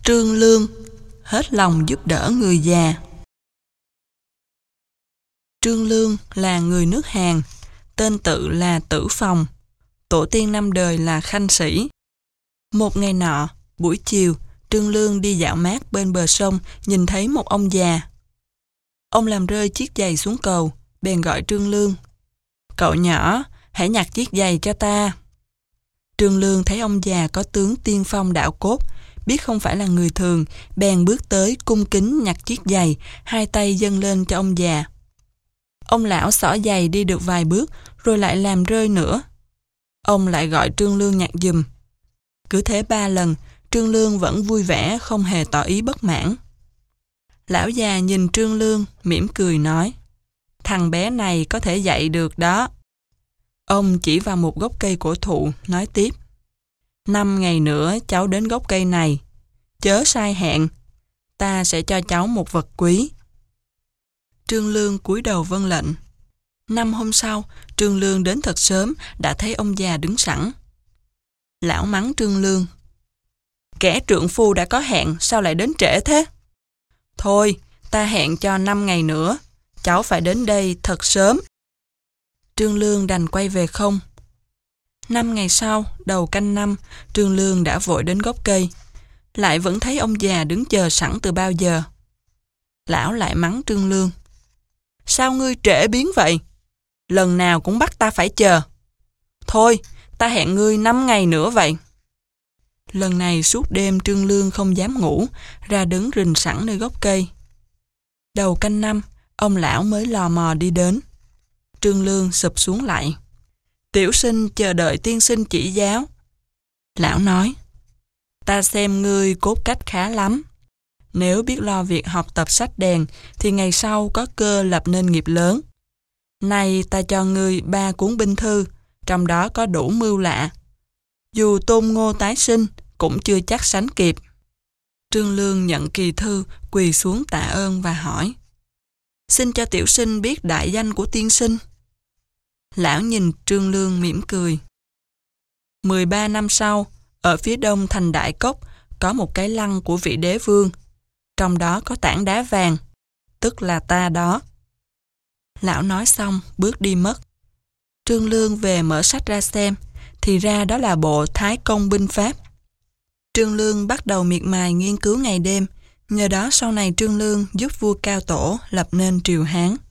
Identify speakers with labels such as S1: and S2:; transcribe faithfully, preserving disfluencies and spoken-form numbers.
S1: Trương Lương hết lòng giúp đỡ người già. Trương Lương là người nước Hàn, tên tự là Tử Phòng, tổ tiên năm đời là Khanh Sĩ. Một ngày nọ, buổi chiều, Trương Lương đi dạo mát bên bờ sông, nhìn thấy một ông già. Ông làm rơi chiếc giày xuống cầu, bèn gọi Trương Lương. "Cậu nhỏ, hãy nhặt chiếc giày cho ta." Trương Lương thấy ông già có tướng tiên phong đạo cốt, biết không phải là người thường, bèn bước tới cung kính nhặt chiếc giày, hai tay dâng lên cho ông già. Ông lão xỏ giày đi được vài bước, rồi lại làm rơi nữa. Ông lại gọi Trương Lương nhặt giùm. Cứ thế ba lần, Trương Lương vẫn vui vẻ, không hề tỏ ý bất mãn. Lão già nhìn Trương Lương, mỉm cười nói: "Thằng bé này có thể dạy được đó." Ông chỉ vào một gốc cây cổ thụ, nói tiếp: "Năm ngày nữa cháu đến gốc cây này, chớ sai hẹn, ta sẽ cho cháu một vật quý." Trương Lương cúi đầu vâng lệnh. Năm hôm sau, Trương Lương đến thật sớm, đã thấy ông già đứng sẵn. Lão mắng Trương Lương: "Kẻ trượng phu đã có hẹn, sao lại đến trễ thế?" "Thôi, ta hẹn cho năm ngày nữa, cháu phải đến đây thật sớm." Trương Lương đành quay về không. Năm ngày sau, đầu canh năm, Trương Lương đã vội đến gốc cây, lại vẫn thấy ông già đứng chờ sẵn từ bao giờ. Lão lại mắng Trương Lương: "Sao ngươi trễ biến vậy? Lần nào cũng bắt ta phải chờ. Thôi, ta hẹn ngươi năm ngày nữa vậy." Lần này suốt đêm Trương Lương không dám ngủ, ra đứng rình sẵn nơi gốc cây. Đầu canh năm, ông lão mới lò mò đi đến. Trương Lương sụp xuống lại: "Tiểu sinh chờ đợi tiên sinh chỉ giáo." Lão nói: "Ta xem ngươi cốt cách khá lắm. Nếu biết lo việc học tập sách đèn, thì ngày sau có cơ lập nên nghiệp lớn. Nay ta cho ngươi ba cuốn binh thư, trong đó có đủ mưu lạ. Dù Tôn Ngô tái sinh, cũng chưa chắc sánh kịp." Trương Lương nhận kỳ thư, quỳ xuống tạ ơn và hỏi: "Xin cho tiểu sinh biết đại danh của tiên sinh." Lão nhìn Trương Lương mỉm cười. mười ba năm sau, ở phía đông thành Đại Cốc, có một cái lăng của vị đế vương. Trong đó có tảng đá vàng, tức là ta đó." Lão nói xong, bước đi mất. Trương Lương về mở sách ra xem, thì ra đó là bộ Thái Công binh pháp. Trương Lương bắt đầu miệt mài nghiên cứu ngày đêm, nhờ đó sau này Trương Lương giúp vua Cao Tổ lập nên triều Hán.